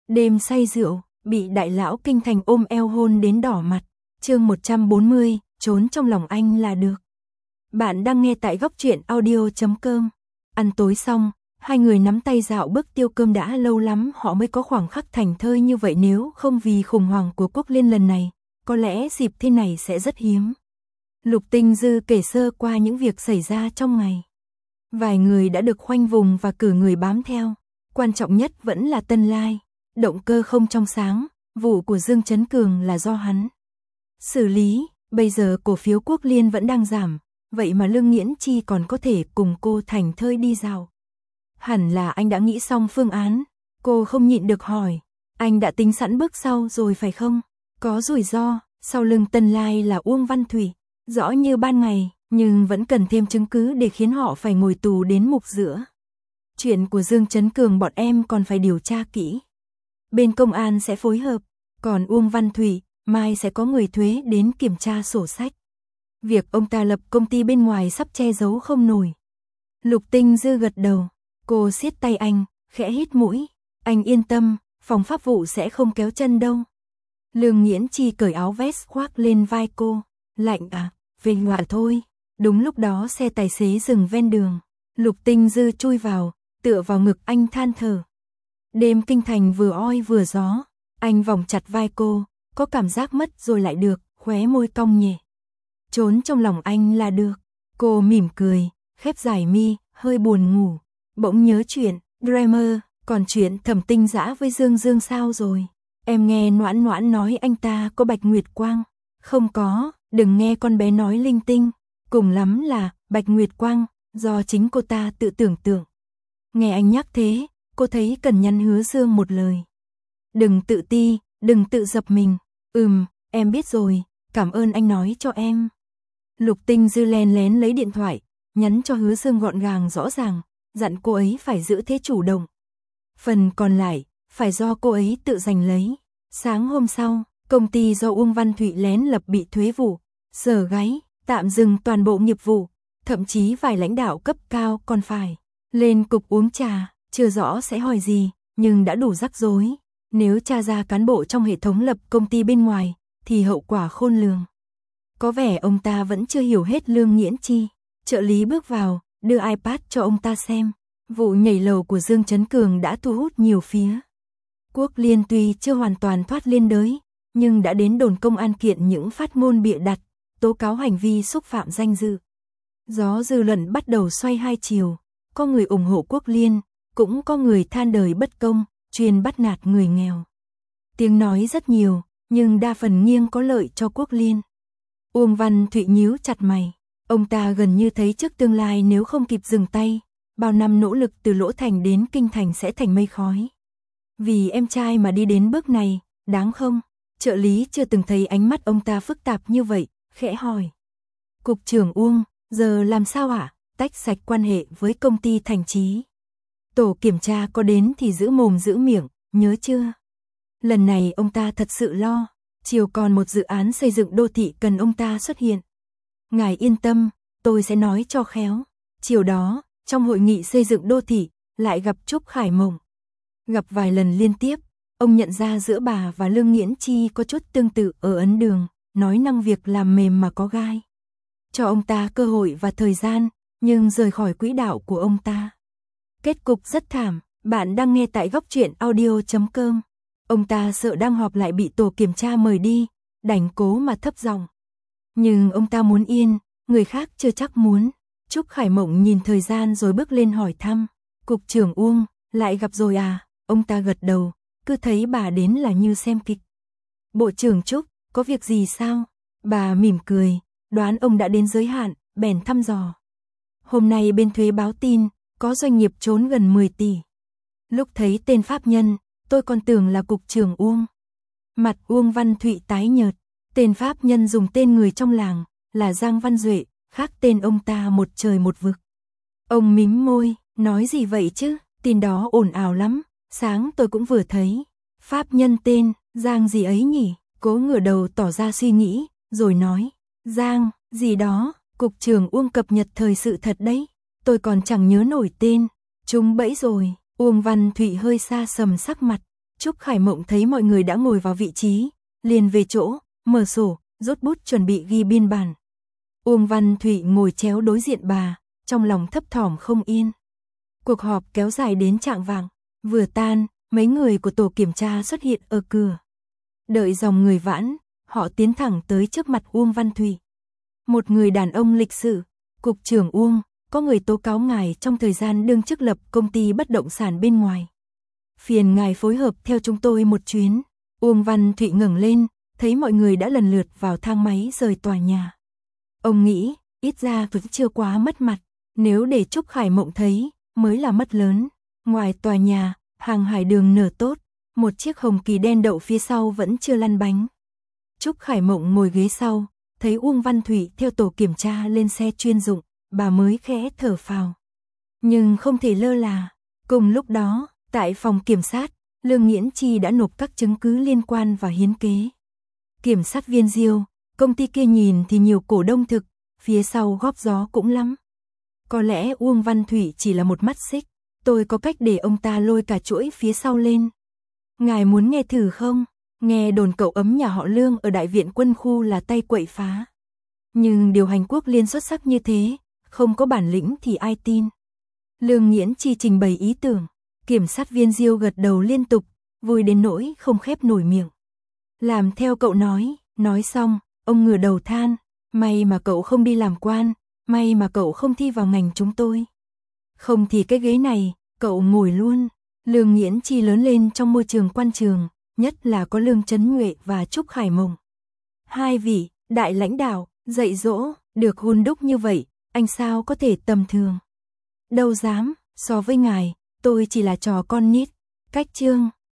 Đêm say rượu, bị đại lão kinh thành ôm eo hôn đến đỏ mặt. Chương 140, trốn trong lòng anh là được. Bạn đang nghe tại góc truyện audio.com. Ăn tối xong, hai người nắm tay dạo bước tiêu cơm. Đã lâu lắm họ mới có khoảng khắc thành thơi như vậy, nếu không vì khủng hoảng của Quốc Liên lần này, có lẽ dịp thế này sẽ rất hiếm. Lục Tinh Dư kể sơ qua những việc xảy ra trong ngày. Vài người đã được khoanh vùng và cử người bám theo. Quan trọng nhất vẫn là Tân Lai. Động cơ không trong sáng, vụ của Dương Chấn Cường là do hắn xử lý. Bây giờ cổ phiếu Quốc Liên vẫn đang giảm, vậy mà Lương Nghiễn Chi còn có thể cùng cô thành thơi đi dạo. Hẳn là anh đã nghĩ xong phương án. Cô không nhịn được hỏi, anh đã tính sẵn bước sau rồi phải không? Có rủi ro, sau lưng Tân Lai là Uông Văn Thủy, rõ như ban ngày, nhưng vẫn cần thêm chứng cứ để khiến họ phải ngồi tù đến mục giữa. Chuyện của Dương Chấn Cường bọn em còn phải điều tra kỹ. Bên công an sẽ phối hợp, còn Uông Văn Thủy, mai sẽ có người thuế đến kiểm tra sổ sách. Việc ông ta lập công ty bên ngoài sắp che giấu không nổi. Lục Tinh Dư gật đầu, cô siết tay anh, khẽ hít mũi. Anh yên tâm, phòng pháp vụ sẽ không kéo chân đâu. Lương Nghiễn Chi cởi áo vest khoác lên vai cô. Lạnh à, về ngoại thôi. Đúng lúc đó xe tài xế dừng ven đường. Lục Tinh Dư chui vào, tựa vào ngực anh than thở. Đêm kinh thành vừa oi vừa gió. Anh vòng chặt vai cô, có cảm giác mất rồi lại được, khóe môi cong nhẹ. Trốn trong lòng anh là được. Cô mỉm cười, khép dài mi, hơi buồn ngủ. Bỗng nhớ chuyện, Dreamer, còn chuyện Thẩm Tinh Dã với Dương Dương sao rồi? Em nghe Noãn Noãn nói anh ta có Bạch Nguyệt Quang. Không có, đừng nghe con bé nói linh tinh. Cùng lắm là Bạch Nguyệt Quang, do chính cô ta tự tưởng tượng. Nghe anh nhắc thế, cô thấy cần nhắn Hứa Dương một lời. Đừng tự ti, đừng tự dập mình. Em biết rồi, cảm ơn anh nói cho em. Lục Tinh Dư lén lén lấy điện thoại, nhắn cho Hứa Dương gọn gàng rõ ràng, dặn cô ấy phải giữ thế chủ động. Phần còn lại, phải do cô ấy tự giành lấy. Sáng hôm sau, công ty do Uông Văn Thụy lén lập bị thuế vụ, giờ gáy, tạm dừng toàn bộ nghiệp vụ, thậm chí vài lãnh đạo cấp cao còn phải lên cục uống trà, chưa rõ sẽ hỏi gì, nhưng đã đủ rắc rối. Nếu tra ra cán bộ trong hệ thống lập công ty bên ngoài, thì hậu quả khôn lường. Có vẻ ông ta vẫn chưa hiểu hết Lương Nghiễn Chi. Trợ lý bước vào, đưa iPad cho ông ta xem. Vụ nhảy lầu của Dương Chấn Cường đã thu hút nhiều phía. Quốc Liên tuy chưa hoàn toàn thoát liên đới, nhưng đã đến đồn công an kiện những phát ngôn bịa đặt, tố cáo hành vi xúc phạm danh dự. Gió dư luận bắt đầu xoay hai chiều, có người ủng hộ Quốc Liên, cũng có người than đời bất công, chuyên bắt nạt người nghèo. Tiếng nói rất nhiều, nhưng đa phần nghiêng có lợi cho Quốc Liên. Uông Văn Thụy nhíu chặt mày, ông ta gần như thấy trước tương lai nếu không kịp dừng tay, bao năm nỗ lực từ Lỗ Thành đến Kinh Thành sẽ thành mây khói. Vì em trai mà đi đến bước này, đáng không? Trợ lý chưa từng thấy ánh mắt ông ta phức tạp như vậy, khẽ hỏi. Cục trưởng Uông, giờ làm sao ạ? Tách sạch quan hệ với công ty Thành Chí. Tổ kiểm tra có đến thì giữ mồm giữ miệng, nhớ chưa? Lần này ông ta thật sự lo, chiều còn một dự án xây dựng đô thị cần ông ta xuất hiện. Ngài yên tâm, tôi sẽ nói cho khéo. Chiều đó, trong hội nghị xây dựng đô thị, lại gặp Trúc Khải Mộng. Gặp vài lần liên tiếp, ông nhận ra giữa bà và Lương Nghiễn Chi có chút tương tự ở ấn đường, nói năng việc làm mềm mà có gai. Cho ông ta cơ hội và thời gian, nhưng rời khỏi quỹ đạo của ông ta. Kết cục rất thảm, bạn đang nghe tại góc truyện audio.com. Ông ta sợ đang họp lại bị tổ kiểm tra mời đi, đành cố mà thấp giọng. Nhưng ông ta muốn yên, người khác chưa chắc muốn. Trúc Khải Mộng nhìn thời gian rồi bước lên hỏi thăm. Cục trưởng Uông, lại gặp rồi à? Ông ta gật đầu, cứ thấy bà đến là như xem kịch. Bộ trưởng Trúc, có việc gì sao? Bà mỉm cười, đoán ông đã đến giới hạn, bèn thăm dò. Hôm nay bên thuế báo tin, có doanh nghiệp trốn gần 10 tỷ. Lúc thấy tên pháp nhân, tôi còn tưởng là cục trưởng Uông. Mặt Uông Văn Thụy tái nhợt, tên pháp nhân dùng tên người trong làng, là Giang Văn Duệ, khác tên ông ta một trời một vực. Ông mím môi, nói gì vậy chứ, tin đó ồn ào lắm, sáng tôi cũng vừa thấy. Pháp nhân tên, Giang gì ấy nhỉ, cố ngửa đầu tỏ ra suy nghĩ, rồi nói, Giang, gì đó, cục trưởng Uông cập nhật thời sự thật đấy, tôi còn chẳng nhớ nổi tên, trúng bẫy rồi. Uông Văn Thụy hơi xa sầm sắc mặt, Trúc Khải Mộng thấy mọi người đã ngồi vào vị trí, liền về chỗ, mở sổ, rút bút chuẩn bị ghi biên bản. Uông Văn Thụy ngồi chéo đối diện bà, trong lòng thấp thỏm không yên. Cuộc họp kéo dài đến chạng vạng, vừa tan, mấy người của tổ kiểm tra xuất hiện ở cửa. Đợi dòng người vãn, họ tiến thẳng tới trước mặt Uông Văn Thụy. Một người đàn ông lịch sự, cục trưởng Uông, có người tố cáo ngài trong thời gian đương chức lập công ty bất động sản bên ngoài. Phiền ngài phối hợp theo chúng tôi một chuyến. Uông Văn Thụy ngẩng lên, thấy mọi người đã lần lượt vào thang máy rời tòa nhà. Ông nghĩ, ít ra vẫn chưa quá mất mặt, nếu để Trúc Khải Mộng thấy, mới là mất lớn. Ngoài tòa nhà, hàng hải đường nở tốt, một chiếc hồng kỳ đen đậu phía sau vẫn chưa lăn bánh. Trúc Khải Mộng ngồi ghế sau, thấy Uông Văn Thụy theo tổ kiểm tra lên xe chuyên dụng, bà mới khẽ thở phào. Nhưng không thể lơ là, cùng lúc đó, tại phòng kiểm sát, Lương Nghiễn Chi đã nộp các chứng cứ liên quan và hiến kế. Kiểm sát viên Diêu, công ty kia nhìn thì nhiều cổ đông thực, phía sau góp gió cũng lắm. Có lẽ Uông Văn Thụy chỉ là một mắt xích, tôi có cách để ông ta lôi cả chuỗi phía sau lên. Ngài muốn nghe thử không? Nghe đồn cậu ấm nhà họ Lương ở Đại viện Quân khu là tay quậy phá. Nhưng điều hành quốc liên xuất sắc như thế, không có bản lĩnh thì ai tin. Lương Nghiễn Chi trình bày ý tưởng, kiểm sát viên Diêu gật đầu liên tục, vui đến nỗi không khép nổi miệng. Làm theo cậu nói xong, ông ngửa đầu than, may mà cậu không đi làm quan, may mà cậu không thi vào ngành chúng tôi. Không thì cái ghế này, cậu ngồi luôn. Lương Nghiễn Chi lớn lên trong môi trường quan trường, nhất là có Lương Chấn Nhuệ và Trúc Khải Mộng. Hai vị, đại lãnh đạo, dạy dỗ, được hun đúc như vậy, anh sao có thể tầm thường. Đâu dám, so với ngài, tôi chỉ là trò con nít. Cách chương